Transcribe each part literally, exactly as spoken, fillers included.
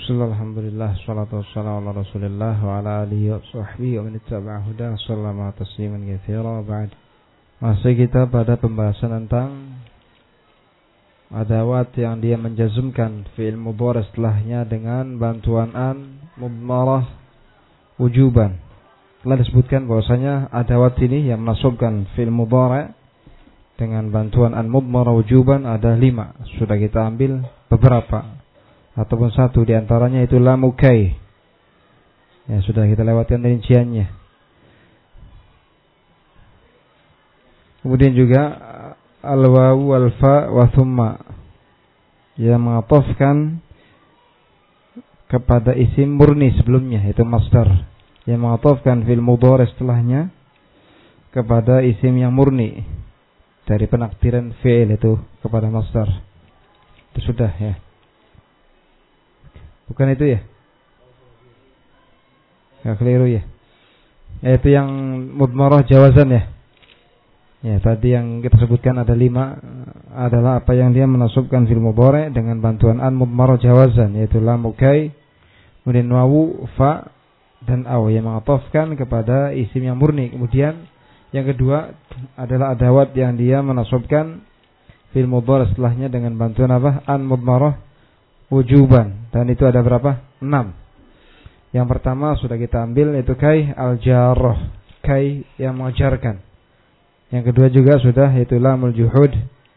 Bismillah, alhamdulillah, salatu wassalamu ala rasulillah wa ala alihi wa sahbihi wa man ittaba'a huda sallama tasliman katsira ba'd. Masih kita pada pembahasan tentang adawat yang dia menjazmkan fi'il mudhari setelahnya dengan bantuan an mudmarah wujuban. Telah disebutkan bahwasanya adawat ini yang menasabkan fi'il mudhari dengan bantuan an mudmarah wujuban ada lima. Sudah kita ambil beberapa ataupun satu di antaranya itu lamu kai. Ya, sudah kita lewatkan rinciannya. Kemudian juga al-wawu wal-fa wa thumma yang mengatofkan kepada isim murni sebelumnya, itu masdar. Yang mengatofkan fil mudhari setelahnya kepada isim yang murni dari penakdiran fi'il itu kepada masdar. Itu sudah ya. Bukan itu ya? Gak keliru ya? Ya itu yang mudmarah jawazan ya? Ya tadi yang kita sebutkan ada lima adalah apa yang dia menasubkan fil mudhari dengan bantuan an mudmarah jawazan, yaitu lam kai, kemudian wawu, fa dan aw yang mengatofkan kepada isim yang murni. Kemudian yang kedua adalah adawat yang dia menasubkan fil mudhari setelahnya dengan bantuan apa? An mudmarah wujuban, dan itu ada berapa? enam. Yang pertama sudah kita ambil yaitu kai al-jarrah, kai yang mengajarkan. Yang kedua juga sudah yaitu lamul juhud.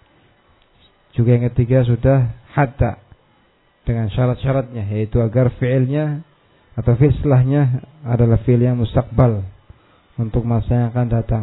Juga yang ketiga sudah hatta dengan syarat-syaratnya, yaitu agar fi'ilnya atau fi'il setelahnya adalah fi'il yang mustaqbal untuk masa yang akan datang.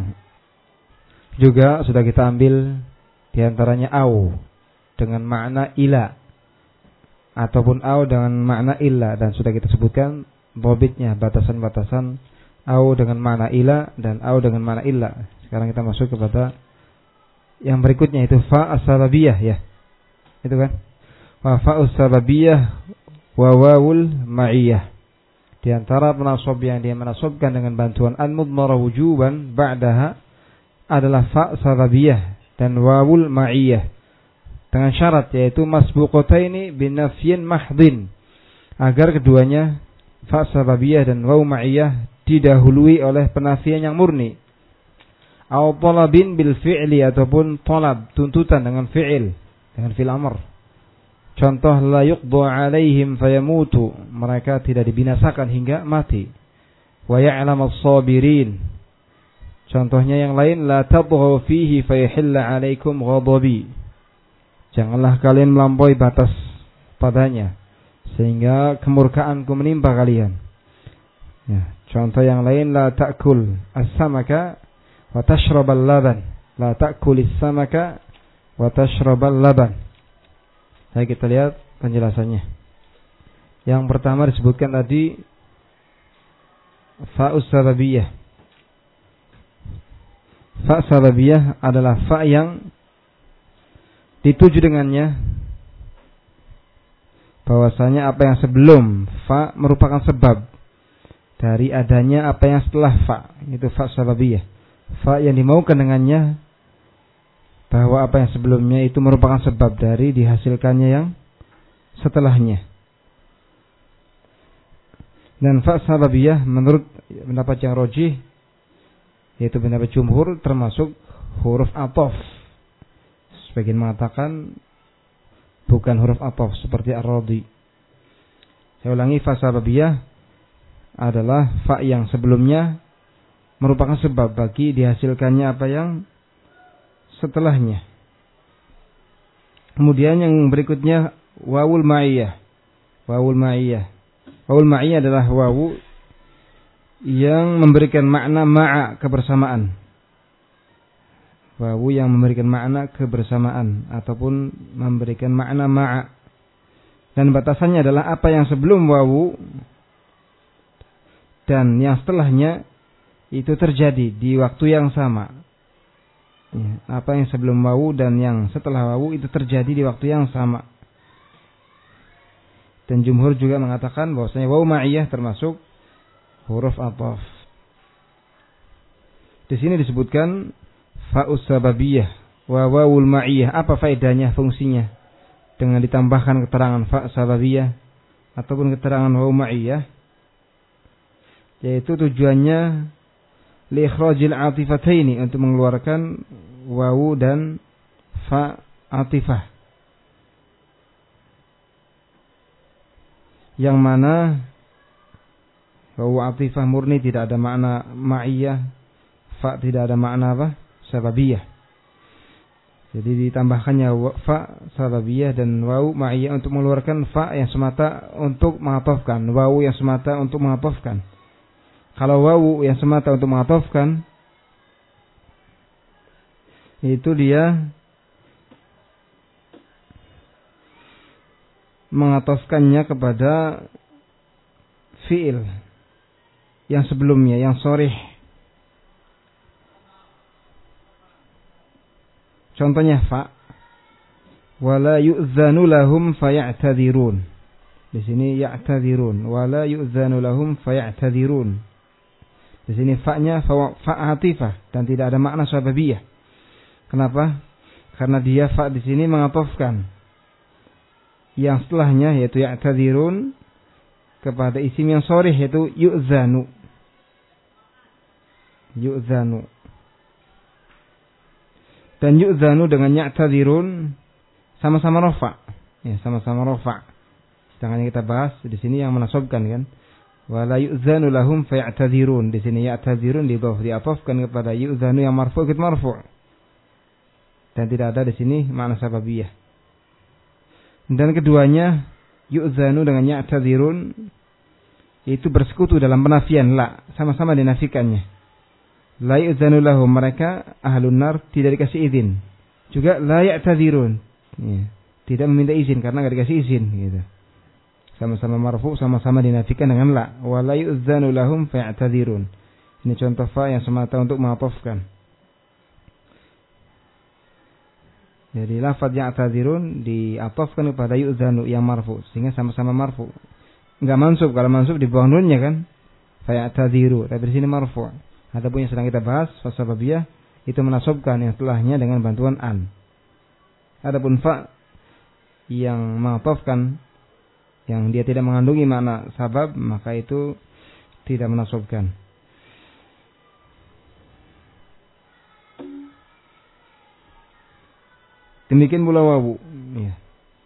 Juga sudah kita ambil diantaranya au dengan makna ila ataupun au dengan makna illa, dan sudah kita sebutkan dhabitnya, batasan-batasan au dengan makna ila dan au dengan makna illa. Sekarang kita masuk kepada yang berikutnya, itu fa as-sababiyah ya. Itu kan? Wa fa as-sababiyah wa wawul ma'iyah. Di antara penasab yang dia menasabkan dengan bantuan an mudmarah wujuban ba'daha adalah fa sababiyah dan wawul ma'iyah. Dengan syarat yaitu masbuqataini binafyin mahdhin, agar keduanya fa sababiyah dan waw ma'iyah didahului oleh penafian yang murni. Aw talabin bil fi'li, ataupun talab tuntutan dengan fi'il, dengan fi'il amr. Contoh la yuqda alaihim fayamutu, mereka tidak dibinasakan hingga mati. Wa ya'lamus sabirin. Contohnya yang lain la tadghaw fihi fayahilla alaikum ghadabi. Janganlah kalian melampaui batas padanya sehingga kemurkaanku menimpa kalian. Ya, contoh yang lain la ta'kul as-samaka wa tashrabal laban. La ta'kul as-samaka wa tashrabal laban. Saya kita lihat penjelasannya. Yang pertama disebutkan tadi fa'us sababiyah. Fa' sababiyah adalah fa' yang dituju dengannya bahwasanya apa yang sebelum fa merupakan sebab dari adanya apa yang setelah fa, itu fa sababiyah. Fa yang dimaukan dengannya bahwa apa yang sebelumnya itu merupakan sebab dari dihasilkannya yang setelahnya. Dan fa sababiyah menurut pendapat yang rajih, yaitu pendapat jumhur, termasuk huruf ataf. Sebagian mengatakan bukan huruf ataf seperti ar-radi. Saya ulangi, fa sababiyah adalah fa yang sebelumnya merupakan sebab bagi dihasilkannya apa yang setelahnya. Kemudian yang berikutnya wawul ma'iyah. Wawul ma'iyah. Wawul ma'iyah adalah wawu yang memberikan makna ma'a, kebersamaan. Wawu yang memberikan makna kebersamaan ataupun memberikan makna ma'a. Dan batasannya adalah apa yang sebelum wawu dan yang setelahnya itu terjadi di waktu yang sama. Ya, apa yang sebelum wawu dan yang setelah wawu itu terjadi di waktu yang sama. Dan jumhur juga mengatakan bahwasanya wawu ma'iyah termasuk huruf ataf. Di sini disebutkan fa'us sababiyah wa wawul ma'iyah. Apa faedahnya, fungsinya dengan ditambahkan keterangan fa sababiyah ataupun keterangan wawu ma'iyah, yaitu tujuannya li ikhrajil atifataini, untuk mengeluarkan wawu dan fa atifah, yang mana wawu atifah murni tidak ada makna ma'iyah, fa tidak ada makna apa? Sababiyah. Jadi ditambahkannya fa sababiyah dan wawu ma'iyah untuk mengeluarkan fa yang semata untuk mengatofkan, wawu yang semata untuk mengatofkan. Kalau wawu yang semata untuk mengatofkan, itu dia mengatofkannya kepada fi'il yang sebelumnya, yang sharih. Contohnya fa, wala yu'zanu lahum faya'tadzirun. Di sini ya'tadzirun, wala yu'zanu lahum faya'tadzirun. Di sini fa-nya fa atifah dan tidak ada makna sababiyah. Kenapa? Karena dia fa di sini mengatofkan yang setelahnya, yaitu ya'tadzirun, kepada isim yang sharih, yaitu yu'zanu. Yu'zanu. Dan yu'zanu dengan ya'tadzirun sama-sama rafa. Ya, sama-sama rafa. Sedangkan yang kita bahas di sini yang menasabkan kan. Wala yu'zanu lahum faya'tadzirun. Di sini ya'tadzirun didhaf, diatofkan kepada yu'zanu yang marfu' ikut marfu'. Dan tidak ada di sini makna sababiyah. Dan keduanya yu'zanu dengan ya'tadzirun itu bersekutu dalam penafian la, sama-sama dinafikannya. La yu'zanu lahum, mereka ahlun nar tidak dikasih izin. Juga la ya'tadzirun, ya, tidak meminta izin karena enggak dikasih izin gitu. Sama-sama marfu, sama-sama dinafikan dengan la. Wa la yu'zanu lahum faya'tadzirun. Ini contoh fa yang semata untuk mengatofkan. Jadi lafaz ya'tadzirun diatofkan kepada yu'zanu yang marfu, sehingga sama-sama marfu. Enggak mansub, kalau mansub di bawah nunnya kan. Faya'tadziru, tapi di sini marfu. Adapun yang sedang kita bahas fa sababiyah itu menasabkan yang setelahnya dengan bantuan an. Adapun fa yang mengatofkan yang dia tidak mengandungi makna sabab, maka itu tidak menasabkan. Demikian pula wawu, ya.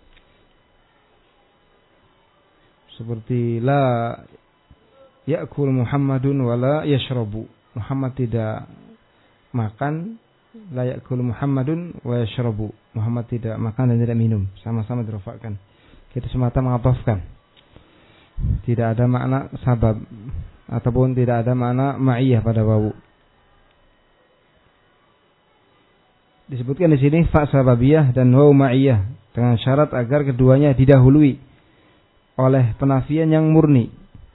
Seperti la ya'kul Muhammadun wa la yashrabu. Muhammad tidak makan, la ya'kul Muhammadun wa yashrabu. Muhammad tidak makan dan tidak minum, sama-sama dirafa'kan. Kita semata mengatofkan. Tidak ada makna sabab ataupun tidak ada makna ma'iyah pada wawu. Disebutkan di sini fa sababiyah dan wawu ma'iyah dengan syarat agar keduanya didahului oleh penafian yang murni.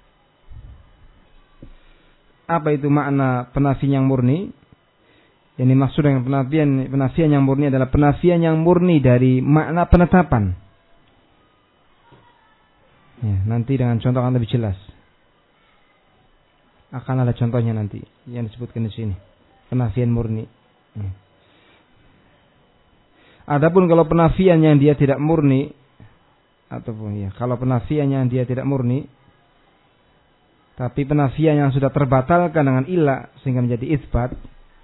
Apa itu makna penafian yang murni? Yang dimaksud dengan penafian penafian yang murni adalah penafian yang murni dari makna penetapan. Ya, nanti dengan contoh akan lebih jelas. Akan ada contohnya nanti yang disebutkan di sini. Penafian murni. Ya. Adapun kalau penafian yang dia tidak murni, ataupun ya, kalau penafian yang dia tidak murni, tapi penafian yang sudah terbatalkan dengan ilah sehingga menjadi itsbat,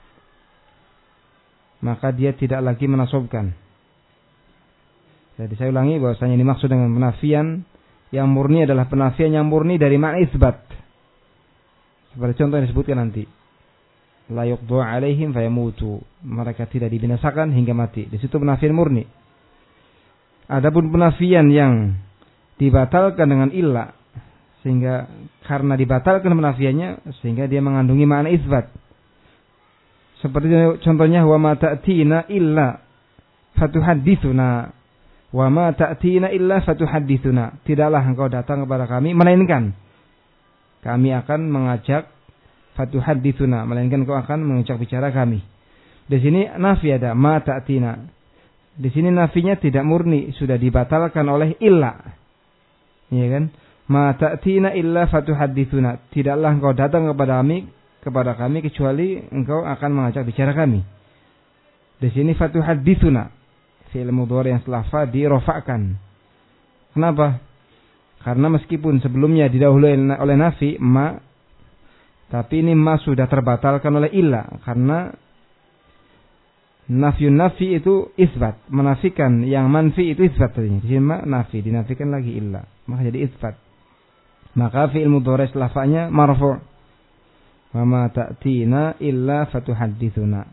maka dia tidak lagi menasabkan. Jadi saya ulangi bahwasanya ini maksud dengan penafian yang murni adalah penafian yang murni dari makna itsbat. Seperti contoh yang disebutkan nanti. La yuqdu alaihim fayamutu. Mereka tidak dibinasakan hingga mati. Di situ penafian murni. Adapun penafian yang dibatalkan dengan illah, sehingga karena dibatalkan penafiannya sehingga dia mengandungi makna itsbat. Seperti contohnya wa ma ta'tina illa fatuhadditsuna. Wa ma ta'tina illa fatuhadditsuna. Tidaklah engkau datang kepada kami melainkan kami akan mengajak, fatuhadditsuna, melainkan engkau akan mengajak bicara kami. Di sini nafi ada ma ta'tina. Di sini nafinya tidak murni, sudah dibatalkan oleh illa. Iya kan? Ma ta'tina illa fatuhadditsuna. Tidaklah engkau datang kepada kami kepada kami kecuali engkau akan mengajak bicara kami. Di sini fatuhadditsuna. Fi'il mudhari yang setelah fa dirofakkan. Kenapa? Karena meskipun sebelumnya didahului oleh nafi ma, tapi ini ma sudah terbatalkan oleh illa, karena nafyun nafi itu isbat, menafikan yang manfi itu isbat tadinya. Di sini ma nafi, dinafikan lagi illa, maka jadi isbat. Maka fi'il mudhari' setelah fa'nya marfu'. Wa ma ta'tina illa fatuhadditsuna.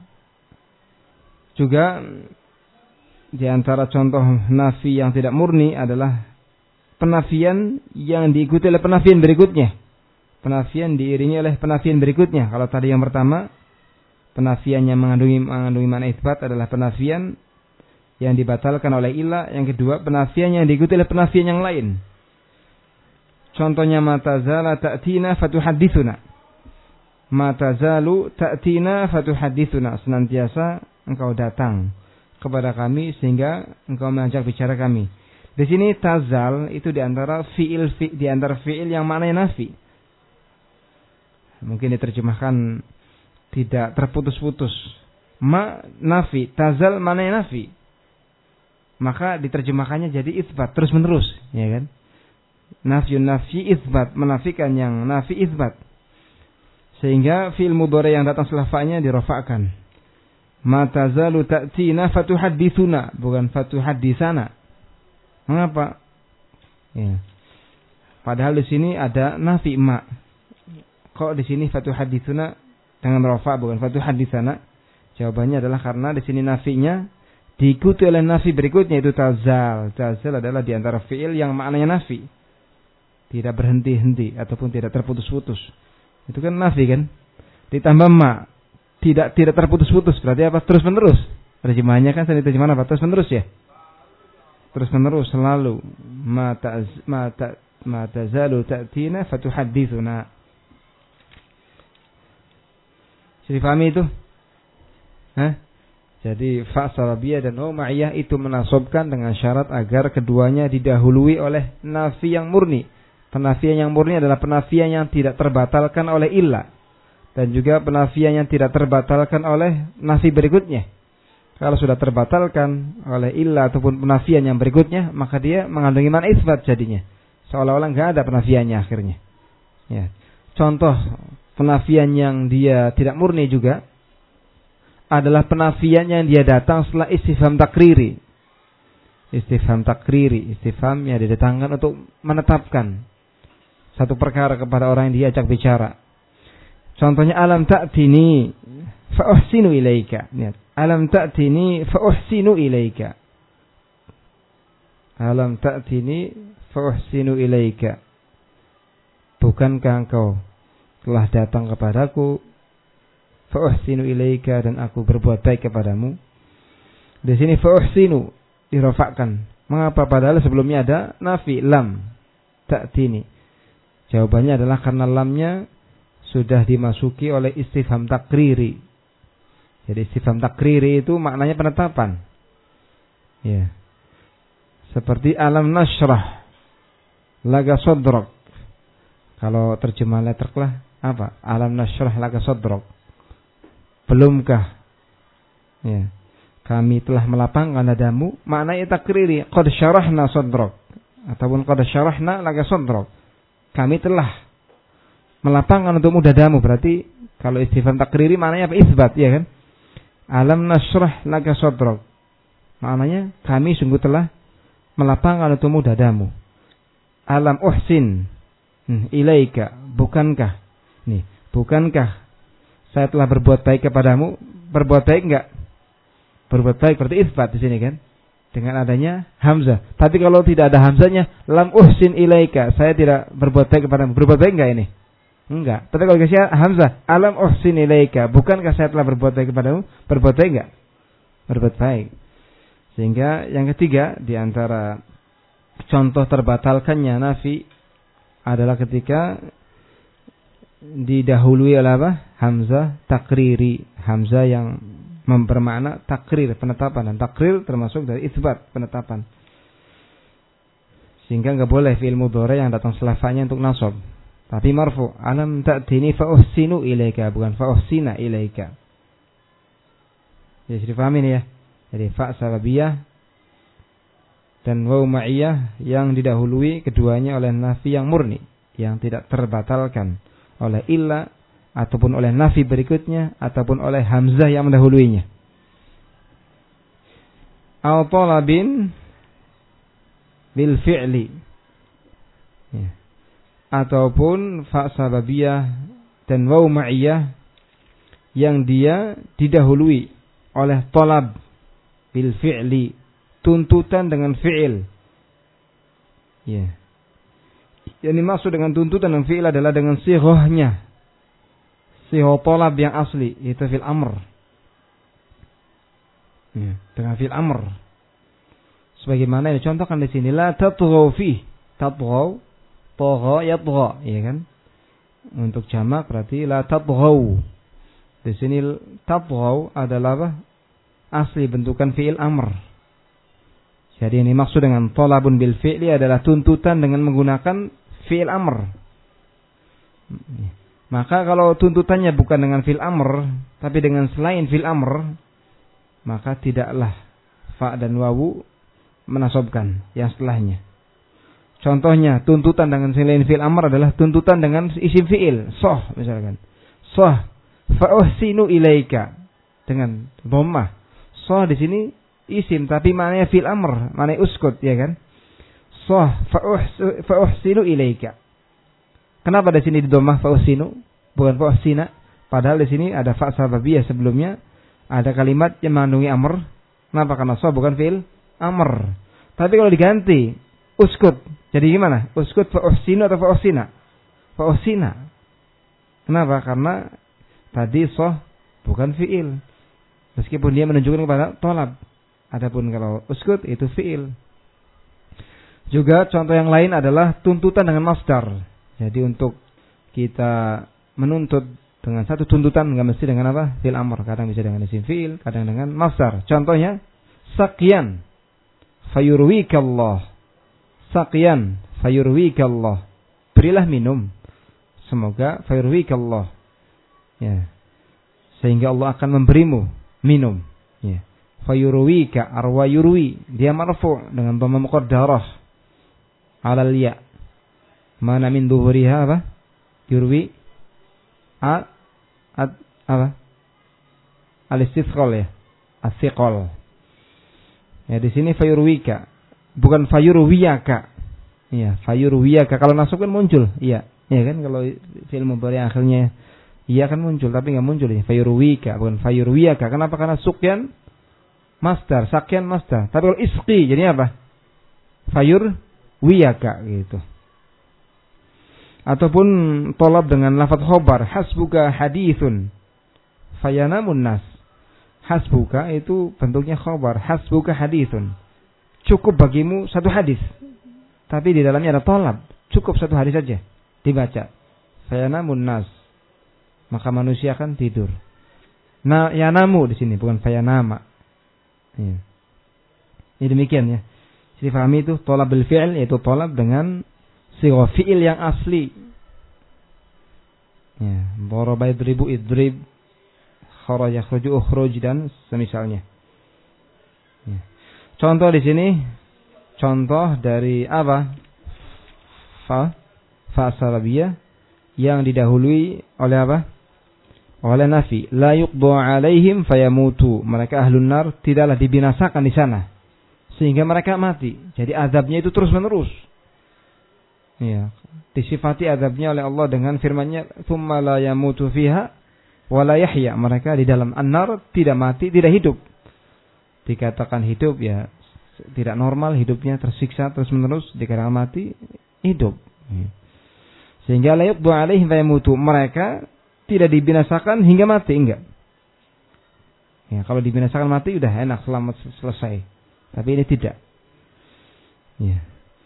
Juga di antara contoh nafi yang tidak murni adalah penafian yang diikuti oleh penafian berikutnya. Penafian diiringi oleh penafian berikutnya. Kalau tadi yang pertama, penafian yang mengandungi mengandungi makna isbat adalah penafian yang dibatalkan oleh ilah. Yang kedua, penafian yang diikuti oleh penafian yang lain. Contohnya matazala ta'tina fatuhadditsuna. Matazalu ta'tina fatuhadditsuna. Senantiasa engkau datang kepada kami sehingga engkau mengajak bicara kami. Di sini tazal itu di antara fiil fi, di antara fiil yang maknanya nafi. Mungkin diterjemahkan tidak terputus-putus. Ma nafi, tazal maknanya nafi. Maka diterjemahkannya jadi isbat terus menerus, ya kan? Nafyun nafi isbat, menafikan yang nafi isbat. Sehingga fiil mudhari yang datang setelah fa'nya dirofakkan. Ma tazalu ta'tina fatuhadditsuna, bukan fatuhadditsana. Mengapa? Ya. Padahal di sini ada nafi ma. Kok di sini fatuhadditsuna dengan rafa bukan fatuhadditsana? Jawabannya adalah karena di sini nafinya diikuti oleh nafi berikutnya itu tazal. Tazal adalah di antara fiil yang maknanya nafi. Tidak berhenti-henti ataupun tidak terputus-putus. Itu kan nafi kan? Ditambah ma. Tidak tidak terputus-putus. Berarti apa? Terus-menerus. Terjemahannya kan seni terjemahan apa? Terus-menerus ya? Terus-menerus selalu. Ma ta'z ma ta ma tazalu ta'tina fatuhadditsuna. Jadi pahami itu? Hah? Jadi fa sababiyah dan wa ma'iyah itu menasobkan dengan syarat agar keduanya didahului oleh nafi yang murni. Penafian yang murni adalah penafian yang tidak terbatalkan oleh illah. Dan juga penafian yang tidak terbatalkan oleh nafi berikutnya. Kalau sudah terbatalkan oleh illah ataupun penafian yang berikutnya, maka dia mengandungi makna isbat jadinya. Seolah-olah enggak ada penafiannya akhirnya. Ya. Contoh penafian yang dia tidak murni juga adalah penafian yang dia datang setelah istifham takriri. Istifham takriri, istifham yang didatangkan untuk menetapkan satu perkara kepada orang yang diajak bicara. Contohnya alam ta'tini fa uhsinu ilaika. Lihat, alam ta'tini fa uhsinu ilaika. Alam ta'tini fa uhsinu ilaika. Bukankah engkau telah datang kepadaku, fa uhsinu ilaika, dan aku berbuat baik kepadamu. Di sini fa uhsinu dirofakkan. Mengapa? Padahal sebelumnya ada nafi lam ta'tini. Jawabannya adalah karena lamnya sudah dimasuki oleh istifham takriri. Jadi istifham takriri itu maknanya penetapan. Ya. Seperti alam nashrah laga sodrok. Kalau terjemah letterk lah apa? Alam nashrah laka sadrak. Belumkah? Ya. Kami telah melapangkan dadamu, maknanya takriri, qad syarahna sadrak ataupun qad syarahna laka sadrak. Kami telah melapangkan untukmu dadamu, berarti kalau istifham takriri maknanya apa? Isbat, ya kan? Alam nashrah laka sadrak. Maknanya kami sungguh telah melapangkan untukmu dadamu. Alam uhsin hmm, ilaika, bukankah? Nih, bukankah saya telah berbuat baik kepadamu? Berbuat baik enggak? Berbuat baik berarti isbat di sini kan? Dengan adanya hamzah. Tapi kalau tidak ada hamzahnya, lam uhsin ilaika, saya tidak berbuat baik kepadamu. Berbuat baik enggak ini? Enggak. Tapi kalau kasih hamzah, alam uhsin ilaika, bukankah saya telah berbuat baik kepadamu? Berbuat baik enggak? Berbuat baik. Sehingga yang ketiga di antara contoh terbatalkannya nafi adalah ketika didahului oleh apa? Hamzah takriri. Hamzah yang bermakna takrir, penetapan. Dan takrir termasuk dari isbat, penetapan. Sehingga enggak boleh fi'il mudhari yang datang setelah fa'nya untuk nasab. Tapi marfu. Alam ta'tini fa uhsinu ilaika, bukan fa uhsina ilaika. Ya, sudah paham ini ya. Jadi fa sababiyah dan waw ma'iyah yang didahului keduanya oleh nafi yang murni, yang tidak terbatalkan oleh illa ataupun oleh nafi berikutnya ataupun oleh hamzah yang mendahuluinya. Au talabin bil fi'li, ya. Ataupun fa sababiyah dan waw ma'iyah yang dia didahului oleh talab bil fi'li, tuntutan dengan fi'il. Ya. Yang dimaksud dengan tuntutan dengan fi'il adalah dengan sighahnya. Sighah talab yang asli, yaitu fil amr. Ya, dengan fil amr. Sebagaimana yang dicontohkan di sini, la tatghaw fi, tatghaw, tagha yatgha, ya kan? Untuk jamak berarti la tatghaw. Di sini tatghaw adalah apa? Asli bentukan fiil amr. Jadi ini maksud dengan talabun bil fi'li adalah tuntutan dengan menggunakan fiil amr. Maka kalau tuntutannya bukan dengan fiil amr, tapi dengan selain fiil amr, maka tidaklah fa dan wawu menasobkan yang setelahnya. Contohnya, tuntutan dengan selain fi'il amr adalah tuntutan dengan isim fi'il. Soh, misalkan. Soh, fa'uhsinu ilaika. Dengan dhammah. Soh di sini isim, tapi maknanya fi'il amr. Maknanya uskut, ya kan? Soh, fa'uhsinu ilaika. Kenapa di sini di dhammah fa'uhsinu? Bukan fa'uhsina. Padahal di sini ada fa' sababiyah sebelumnya. Ada kalimat yang mengandungi amr. Kenapa? Karena soh bukan fi'il amr. Tapi kalau diganti uskut, jadi gimana? Uskut fa'uhsinu atau fa'uhsina? Fa'uhsina. Kenapa? Karena tadi soh bukan fi'il. Meskipun dia menunjukkan kepada tolab. Adapun kalau uskut itu fi'il. Juga contoh yang lain adalah tuntutan dengan masdar. Jadi untuk kita menuntut dengan satu tuntutan enggak mesti dengan apa? Fi'il amr. Kadang bisa dengan isim fi'il, kadang dengan masdar. Contohnya saqiyan fayurwikallah. Saqiyan fayurwikallah. Berilah minum, semoga fayurwikallah. Ya. Sehingga Allah akan memberimu minum. Ya. Fayurwika arwa yurwi. Dia marfu' dengan dhamma muqaddarah alal ya. Mana min duhuriha apa? Yurwi a ad apa? Al-istithqal ya. As-siqal. Ya di sini fayurwika, bukan fayurwiyaka. Iya, fayurwiyaka. Kalau nasab kan muncul. Iya, iya kan kalau fi'il mudhari akhirnya iya kan muncul, tapi enggak muncul ya. Fayurwika, bukan fayurwiyaka. Kenapa? Karena sukyan masdar, sakyan masdar. Tapi kalau isqi jadi apa? Fayurwiyaka gitu. Ataupun tolab dengan lafaz khobar, hasbuka hadithun fayanamun nas. Hasbuka itu bentuknya khobar, hasbuka hadithun. Cukup bagimu satu hadis. Tapi di dalamnya ada tolab. Cukup satu hadis saja dibaca. Fayanamun nas. Maka manusia akan tidur. Nah, yanamu di sini bukan fayanama. Ya. Ini demikian ya. Jadi fahami itu tolab bil fi'il, yaitu tolab dengan sigha fi'il yang asli. Ya, daraba idribu idrib, kharaja yakhruju ukhruj dan semisalnya. Ya. Contoh di sini, contoh dari apa? Fa, fa sababiyah yang didahului oleh apa? Oleh nafi. La yuqda alaihim fayamutu. Mereka ahlun nar tidaklah dibinasakan di sana sehingga mereka mati. Jadi azabnya itu terus menerus. Ya, disifati azabnya oleh Allah dengan firman-Nya, "Tsumma la yamutu fiha wa la yahya." Mereka di dalam an-nar tidak mati, tidak hidup. Dikatakan hidup ya tidak normal, hidupnya tersiksa terus menerus. Dikatakan mati, hidup. Ya. Sehingga la yuqda alaihim fayamutu. Mereka tidak dibinasakan hingga mati, enggak. Ya, kalau dibinasakan mati udah enak, selamat selesai. Tapi ini tidak. Ya.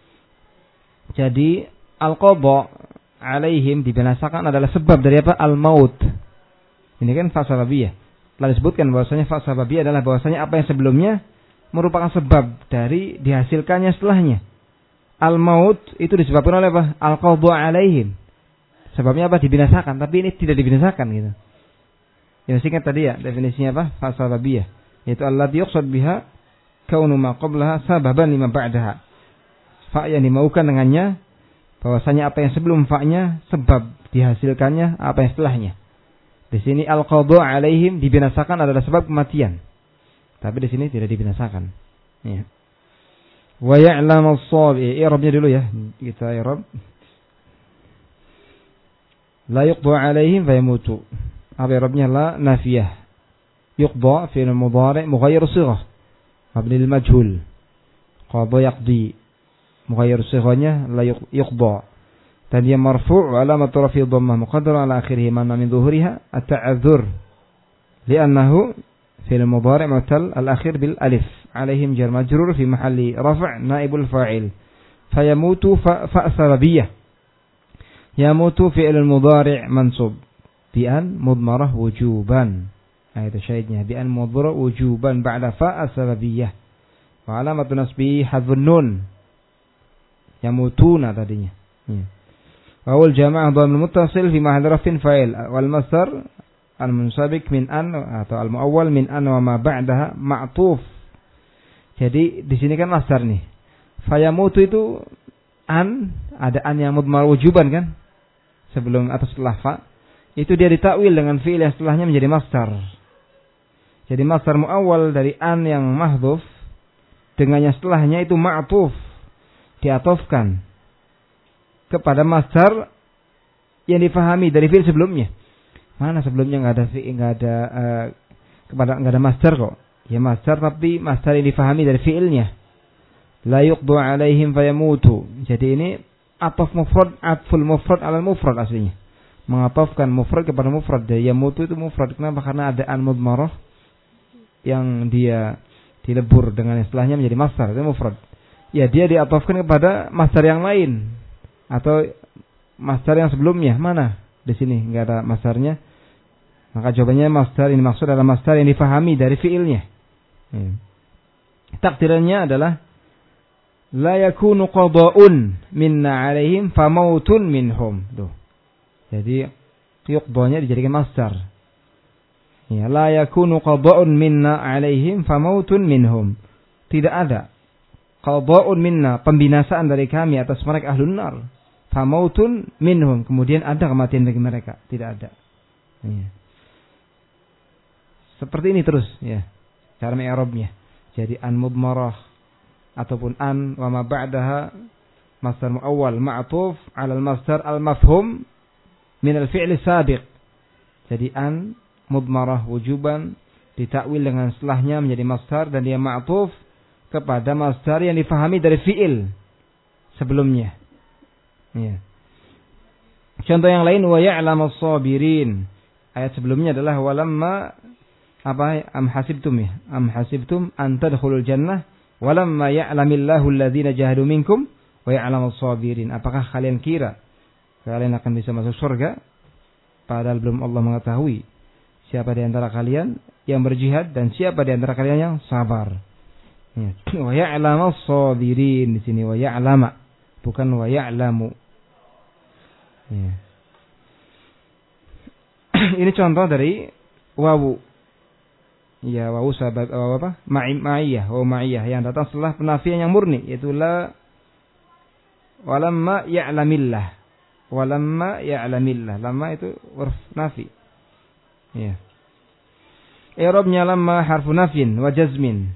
Jadi al-qadha alaihim dibinasakan adalah sebab dari apa? Al-maut. Ini kan fa sababiyah. Telah disebutkan bahwasanya fa sababiyah adalah bahwasanya apa yang sebelumnya merupakan sebab dari dihasilkannya setelahnya. Al-maut itu disebabkan oleh apa? Al-qadha alaihim. Sebabnya apa? Dibinasakan, tapi ini tidak dibinasakan gitu. Yang singkat tadi ya, definisinya apa? Fa sababiyah. Yaitu alladzi yuqsad biha kaunu ma qablaha sababan lima ba'daha. Fa yang dimaukan dengannya bahwasanya apa yang sebelum fa-nya sebab dihasilkannya apa yang setelahnya. Di sini al-qadha alaihim dibinasakan adalah sebab kematian. Tapi di sini tidak dibinasakan. Ya. Wa ya'lamu as-sabi. I'rabnya dulu ya. Kita i'rab. La yuqda alaihim fayamutu. Apa i'rabnya? La nafiyah. Yuqda fi'il mudhari' mughayyir sighah. Mabni lil majhul. Qadha yaqdi. Mughayyir sighahnya la yuqda. Dan dia marfu' alamat rafi' dhammah muqaddara ala akhirih manna min dhuhuriha at-ta'adzur. Li'annahu fi'il mudhari' mu'tal al-akhir bil alif. Alaihim jar majrur fi mahalli raf' naibul fa'il. Fayamutu fa sababiyah. Yamutu fi'il mudhari' mansub bi an mudmarah wujuban. Nah, itu syahidnya bi an mudmarah wujuban ba'da fa sababiyah. Wa alamatu nasbi hadzfun nun. Yamutuna tadinya. Ya. Wa wal jamaah dhamir muttasil fi mahalli raf'in fa'il wal masdar al-munsabik min an atau al-muawwal min an wa ma ba'daha ma'tuf. Jadi di sini kan masdar nih. Fayamutu itu an, ada an yang mudmar wujuban kan? Sebelum atau setelah fa. Itu dia ditakwil dengan fi'il yang setelahnya menjadi masdar. Jadi masdar muawwal dari an yang mahdhuf dengan yang setelahnya itu ma'tuf, diatofkan kepada masdar yang difahami dari fi'il sebelumnya. Mana sebelumnya enggak ada fi'il, enggak ada uh, kepada enggak ada masdar kok. Ya masdar tapi masdar yang difahami dari fi'ilnya. La yuqdu alaihim fayamutu. Jadi ini ataf mufrad, atful mufrad ala mufrad aslinya. Mengatafkan mufrad kepada mufrad. Dari yamutu itu mufrad. Kenapa? Karena ada an mudmarah yang dia dilebur dengan istilahnya menjadi masdar, itu mufrad. Ya dia diatafkan kepada masdar yang lain atau masdar yang sebelumnya. Mana? Di sini enggak ada masdarnya. Maka jawabannya masdar ini maksud adalah masdar yang difahami dari fiilnya. Hmm. Takdirannya adalah la yakunu qada'un minna alaihim famautun minhum. Tuh. Jadi yuqdanya dijadikan masdar. Ya, la yakunu qada'un minna alaihim famautun minhum. Tidak ada qada'un minna, pembinasaan dari kami atas mereka ahlun nar. Famautun minhum, kemudian ada kematian bagi mereka. Tidak ada. Ya. Seperti ini terus ya. Cara mi'rabnya. Jadi an mudmarah ataupun an wa ma ba'daha masdar muawwal ma'tuf 'ala al-masdar al-mafhum min al-fi'l sabiq. Jadi an mudmarah wujuban ditakwil dengan setelahnya menjadi masdar dan dia ma'tuf kepada masdar yang difahami dari fi'il sebelumnya. Ya. Contoh yang lain wa ya'lamus sabirin. Ayat sebelumnya adalah walamma apa am hasibtum ya am hasibtum an tadkhulul jannah walamma ya'lamillahu alladhina jahadu minkum wa ya'lamus sabirin. Apakah kalian kira kalian akan bisa masuk surga padahal belum Allah mengetahui siapa di antara kalian yang berjihad dan siapa di antara kalian yang sabar. Ya. Wa ya'lamus sabirin di sini wa ya'lama bukan wa ya'lamu. Ya. Ini contoh dari wawu. Ya, wawu sahabat wawu apa? Ma'iyah, wawu ma'iyah yang datang setelah penafian yang murni, yaitu la walamma ya'lamillah. Walamma ya'lamillah. Lamma itu huruf nafi. Ya. I'rabnya lamma harfu nafyin wa jazmin.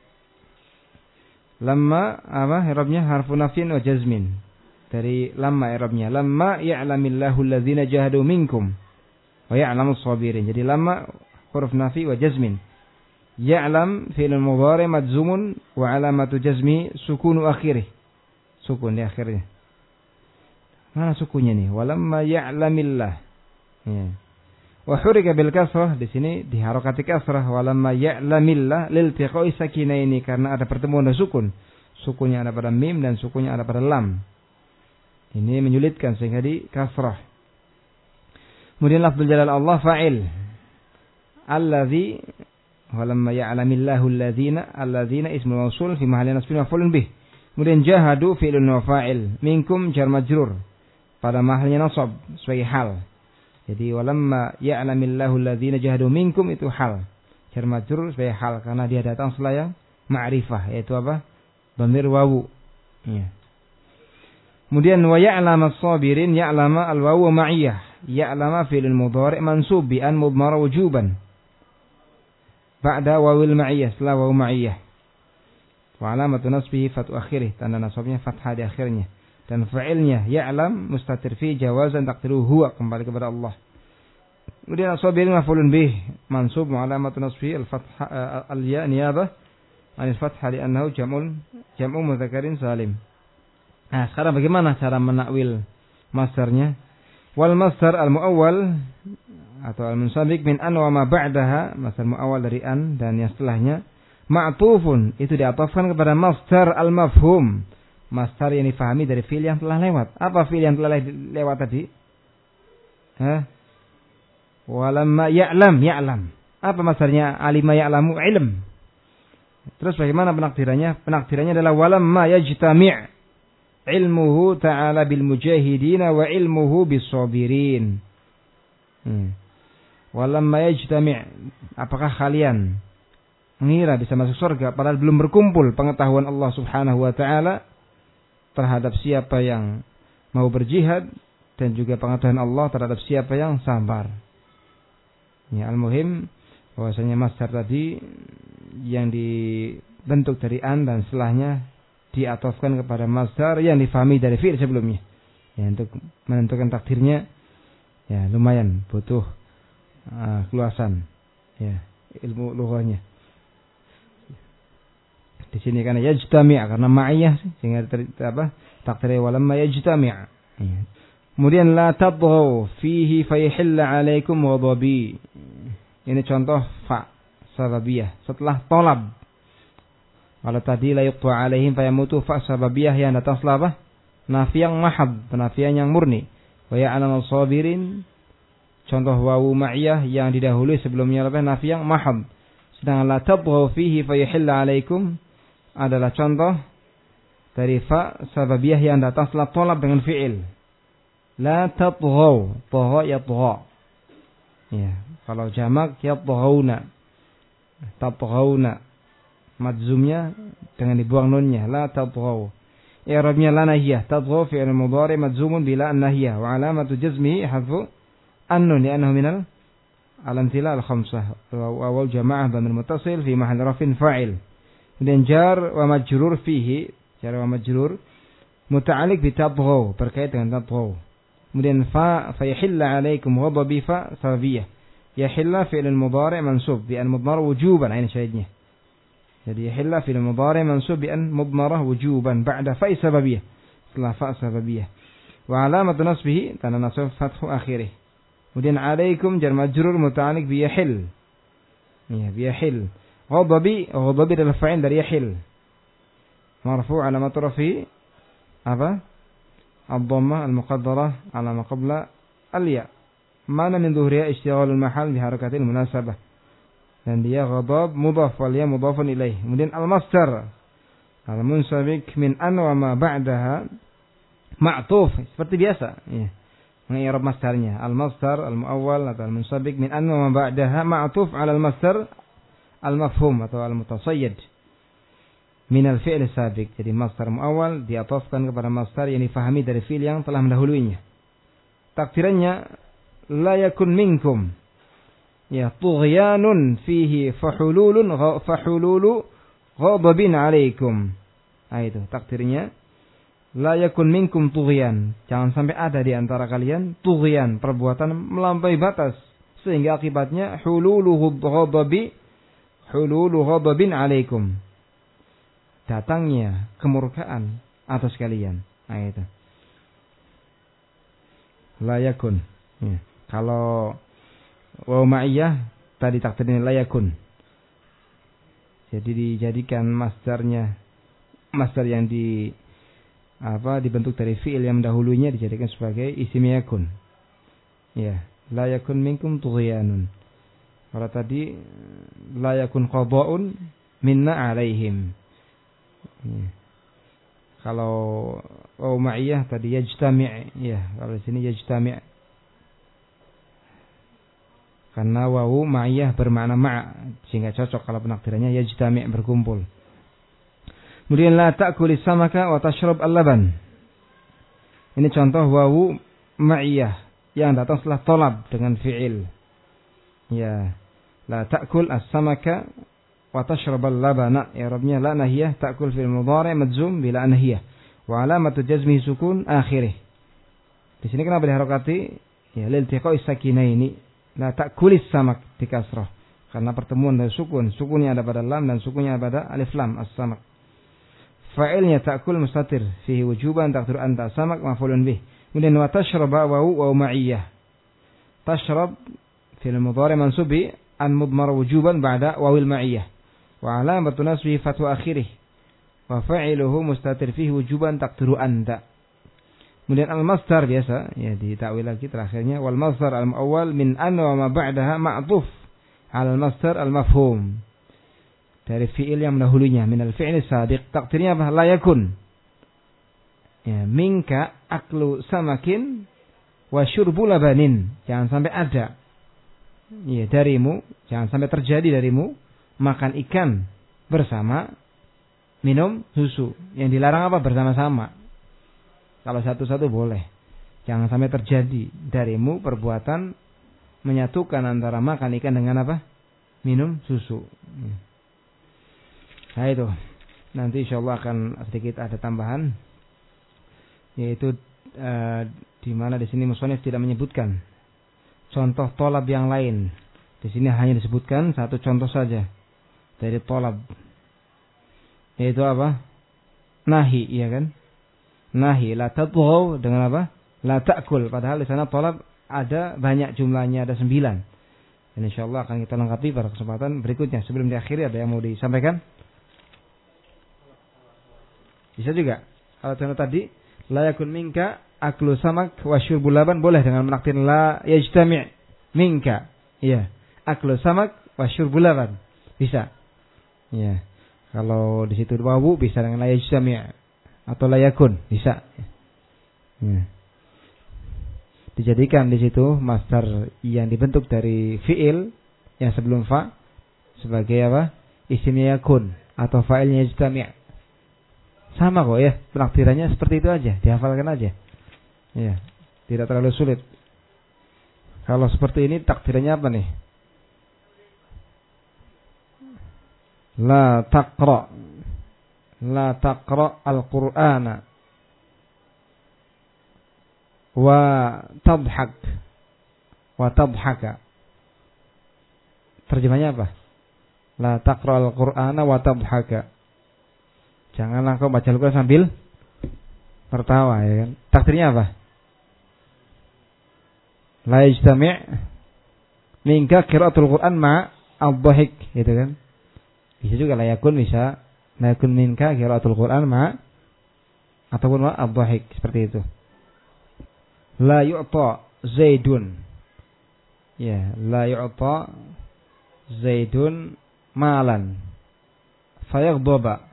Lamma apa? I'rabnya harfu nafyin wa jazmin. Dari lamma i'rabnya lamma ya'lamillahu alladhina jahadu minkum wa ya'lamus sabirin. Jadi lamma huruf nafi wa jazmin. Ya'lam fi'il mudhari' majzumun wa alamatu jazmi sukunu akhirih. Sukun di akhirnya. Mana sukunnya nih? Walamma ya'lamillah. Ya. Wa hurika bil kasrah di sini diharokati kasrah walamma ya'lamillah liltiqa'i sakinaini karena ada pertemuan dan sukun. Sukunnya ada pada mim dan sukunnya ada pada lam. Ini menyulitkan sehingga di kasrah. Kemudian lafzul jalal Allah fa'il. Allazi walamma ya'lamillahu alladzina alladzina ismul mausul fi mahalli nasbin maf'ulun bih. Kemudian jahadu fi'lun wa fa'il minkum jar majrur pada mahalnya nasab sebagai hal. Jadi walamma ya'lamillahu alladzina jahadu minkum itu hal. Jar majrur sebagai hal karena dia datang setelah yang ma'rifah, yaitu apa? Dhamir wawu. Ya. Kemudian wa ya'lama as-sabirin, ya'lama al-wawu ma'iyah. Ya'lama fi'il mudhari' mansub bi an mudmara wujuban. Ba'da wawil ma'iyah, setelah wawu ma'iyah. Wa alamatu nasbihi fathu akhirih, tanda nasabnya fathah di akhirnya. Dan fa'ilnya ya'lam mustatir fi jawazan taqdiruhu huwa, kembali kepada Allah. Kemudian as-sabirin maf'ulun bih mansub wa alamatu nasbihi al-fathah al-ya niyabah anil fathah li'annahu jam'ul jam'u mudzakarin salim. Nah, sekarang bagaimana cara menakwil masdarnya? Wal masdar al-muawwal atau al-munsabik min an wa ma ba'daha, masdar muawwal dari an dan yang setelahnya ma'tufun, itu diatofkan kepada masdar al-mafhum, masdar yang difahami dari fi'il yang telah lewat. Apa fi'il yang telah lewat tadi? Hah? Walamma ya'lam, ya'lam. Apa masdarnya? Alima ya'lamu, ilm. Terus bagaimana penakdirannya? Penakdirannya adalah walamma yajtami' ilmuhu ta'ala bil mujahidina wa ilmuhu bis sabirin. Hmm. Walamma yajtami', apakah kalian mengira bisa masuk surga padahal belum berkumpul pengetahuan Allah Subhanahu wa taala terhadap siapa yang mau berjihad dan juga pengetahuan Allah terhadap siapa yang sabar. Ya, al-muhim bahwasanya masdar tadi yang dibentuk dari an dan setelahnya diatofkan kepada masdar yang difahami dari fi'il sebelumnya. Ya, untuk menentukan takdirnya ya lumayan butuh uh, keluasan ya ilmu lughahnya. Di sini karena yajtami' karena ma'iyah sehingga ter, apa? Takdirnya walamma yajtami'. Ya. Kemudian la tadghaw fihi fayahilla 'alaikum ghadabi. Ini contoh fa sababiyah setelah talab. Kalau tadi la yuqta 'alaihim fayamutu, fa sababiyah yang datang setelah apa? Nafi yang mahab, penafian yang murni. Wa ya'lamu sabirin, contoh wawu ma'iyah yang didahului sebelumnya apa? Nafi yang mahab. Sedangkan la tadghaw fihi fayahilla 'alaikum adalah contoh dari fa sababiyah yang datang setelah talab dengan fi'il. La tadghaw, tagha yatgha. Ya, kalau jamak yatghawna. Tadghawna. Madzumnya dengan dibuang nunnya, la tadghaw. I'rabnya la nahiyah, tadghaw fi'il mudhari' madzumun bila an-nahiyah wa alamatu jazmihi hadfu an-nun li'annahu minal al-amthila al-khamsah wa waw jamaah dhamir muttasil fi mahall rafin fa'il. Kemudian jar wa majrur fihi, jar wa majrur muta'alliq bi tadghaw, berkait dengan tadghaw. Kemudian fa fa yahilla 'alaikum ghadabi fa sababiyah. Yahilla fi'il mudhari' mansub bi an mudmar wujuban, ini syahidnya. Jadi yahilla fi'il mudhari' mansub bi an mudmarah wujuban ba'da fa sababiyah, setelah fa sababiyah. Wa alamatu nasbihi tanda nasab fathu akhirih. Kemudian 'alaikum jar majrur muta'alliq bi yahil. Ya, bi yahil. Ghadabi, ghadabi adalah fa'il dari yahil. Marfu' alamatu rafi apa? Ad-dhammah al-muqaddarah ala ma qabla al-ya. Mana min dhuhriya ishtighalul mahal bi harakatil munasabah. Dan dia ghadab mudhaf wal ya mudhafun ilaih. Kemudian al-masdar al-munsabik min an wa ma ba'daha ma'tuf, seperti biasa ya. Mengi'rab masdarnya al-masdar al-muawwal atau al-munsabik min an wa ma ba'daha ma'tuf 'ala al-masdar al-mafhum atau al-mutasayyid min al-fi'l sabiq. Jadi masdar muawwal diatofkan kepada masdar yang difahami dari fi'il yang telah mendahuluinya. Takdirannya la yakun minkum ya tughyanun fihi fahululun fahululu ghadabin 'alaikum. Nah, itu takdirnya la yakun minkum tughyan, jangan sampai ada di antara kalian tughyan, perbuatan melampaui batas sehingga akibatnya hululu ghadabi hululu ghadabin 'alaikum, datangnya kemurkaan atas kalian. Nah, itu la yakun ya. Kalau waw ma'iyah tadi takdirnya la yakun, jadi dijadikan masdarnya masdar yang di apa dibentuk dari fi'il yang mendahulunya dijadikan sebagai isim yakun ya. La yakun minkum tughyanun. Kalau tadi la yakun qada'un minna 'alaihim ya. Kalau waw ma'iyah tadi yajtami' ya, kalau di sini yajtami' karena wawu ma'iyah bermakna ma' sehingga cocok kalau penakdirannya yajtami' berkumpul. Kemudian la ta'kulis samaka wa tashrab al-laban. Ini contoh wawu ma'iyah yang datang setelah talab dengan fi'il. Ya, la ta'kul as-samaka wa tashrab al-labana. Ya Rabbnya la nahiyah ta'kul fil mudhari' madzum bila nahiyah. Wa alamatu jazmihi sukun akhirih. Di sini kenapa diharokati? Ya, liltiqa'i sakinaini. La ta'kulis samak di kasrah. Karena pertemuan dari sukun. Sukunnya ada pada lam dan sukunnya pada alif lam as-samak. Fa'ilnya ta'kul mustatir fihi wujuban taqdir anta samak maf'ulun bih. Kemudian wa tashraba wa wa ma'iyah. Tashrab fil mudhari' mansubi an mudmar wujuban ba'da wawil ma'iyah. Wa alamatu nasbihi fathu akhirih. Wa fa'iluhu mustatir fihi wujuban taqdiru anta. Kemudian al-masdar biasa ya ditakwil lagi terakhirnya wal masdar al-awwal min an wa ma ba'daha ma'tuf al-masdar al-mafhum. Dari fi'il yang mendahulunya minal fi'il sabiq takdirnya apa? La yakun. Ya, minka aklu samakin wa syurbu labanin. Jangan sampai ada. Ya, darimu, jangan sampai terjadi darimu makan ikan bersama minum susu. Yang dilarang apa? Bersama-sama. Kalau satu-satu boleh. Jangan sampai terjadi darimu perbuatan menyatukan antara makan ikan dengan apa? Minum susu. Ya. Nah itu, nanti insya Allah akan sedikit ada tambahan, yaitu uh, di mana di sini musonif tidak menyebutkan contoh tolab yang lain. Di sini hanya disebutkan satu contoh saja dari tolab, yaitu apa? Nahi, iya kan? Nahi, la tadghaw dengan apa? La ta'kul. Padahal di sana tolab ada banyak jumlahnya, ada sembilan. Dan insya Allah akan kita lengkapi pada kesempatan berikutnya. Sebelum diakhiri ada yang mau disampaikan? Bisa juga. Kalau contoh tadi, la yakun minka aklu samak wa syurbul laban, boleh dengan menakdir la yajtami' minka. Iya. Aklu samak wa syurbul laban. Bisa. Iya. Kalau di situ wawu bisa dengan la yajtami' atau la yakun, bisa. Iya. Dijadikan di situ masdar yang dibentuk dari fi'il yang sebelum fa sebagai apa? Isimnya yakun atau fa'ilnya yajtami'. Sama kok ya, penakdirannya seperti itu aja, dihafalkan aja. Ya, tidak terlalu sulit. Kalau seperti ini takdirannya apa nih? La taqra, la taqra al-Qur'ana, wa tadhak, wa tadhaka. Terjemahnya apa? La taqra al-Qur'ana wa tadhaka. Janganlah kau baca Al-Quran sambil tertawa, ya kan? Takdirnya apa? La yajtami' minka qiraatul Quran ma ad-dhahik, gitu kan? Bisa juga la yakun, bisa la yakun minka qiraatul Quran ma ataupun ma ad-dhahik, seperti itu. La yu'ta Zaidun. Ya, la yu'ta Zaidun malan fayaghdaba.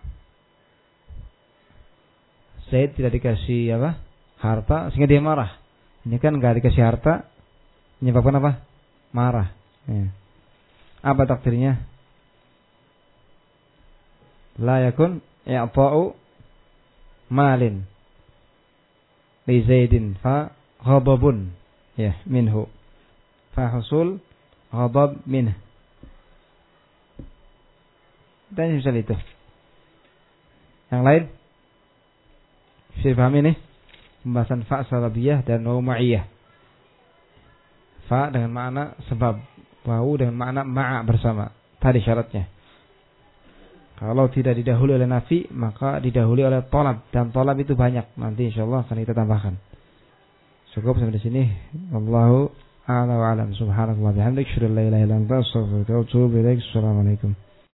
Zaid tidak dikasih apa? Harta sehingga dia marah. Ini kan enggak dikasih harta menyebabkan apa? Marah. Ya. Apa takdirnya? La yakun i'ta'u malin li Zaidin fa ghadabun ya minhu fa husul ghadab minhu. Dan misal itu. Yang lain? Bisa dipahami nih pembahasan fa sababiyah dan wawu ma'iyah. Fa dengan makna sebab, wawu dengan makna ma'a bersama. Tadi syaratnya. Kalau tidak didahului oleh nafi, maka didahului oleh tolab, dan tolab itu banyak. Nanti insyaallah akan kita tambahkan. Cukup sampai di sini. Wallahu a'lam wa a'lam. Subhanallahi wa bihamdihi, asyhadu an la ilaha illa anta, astaghfiruka wa atubu ilaik. Assalamualaikum.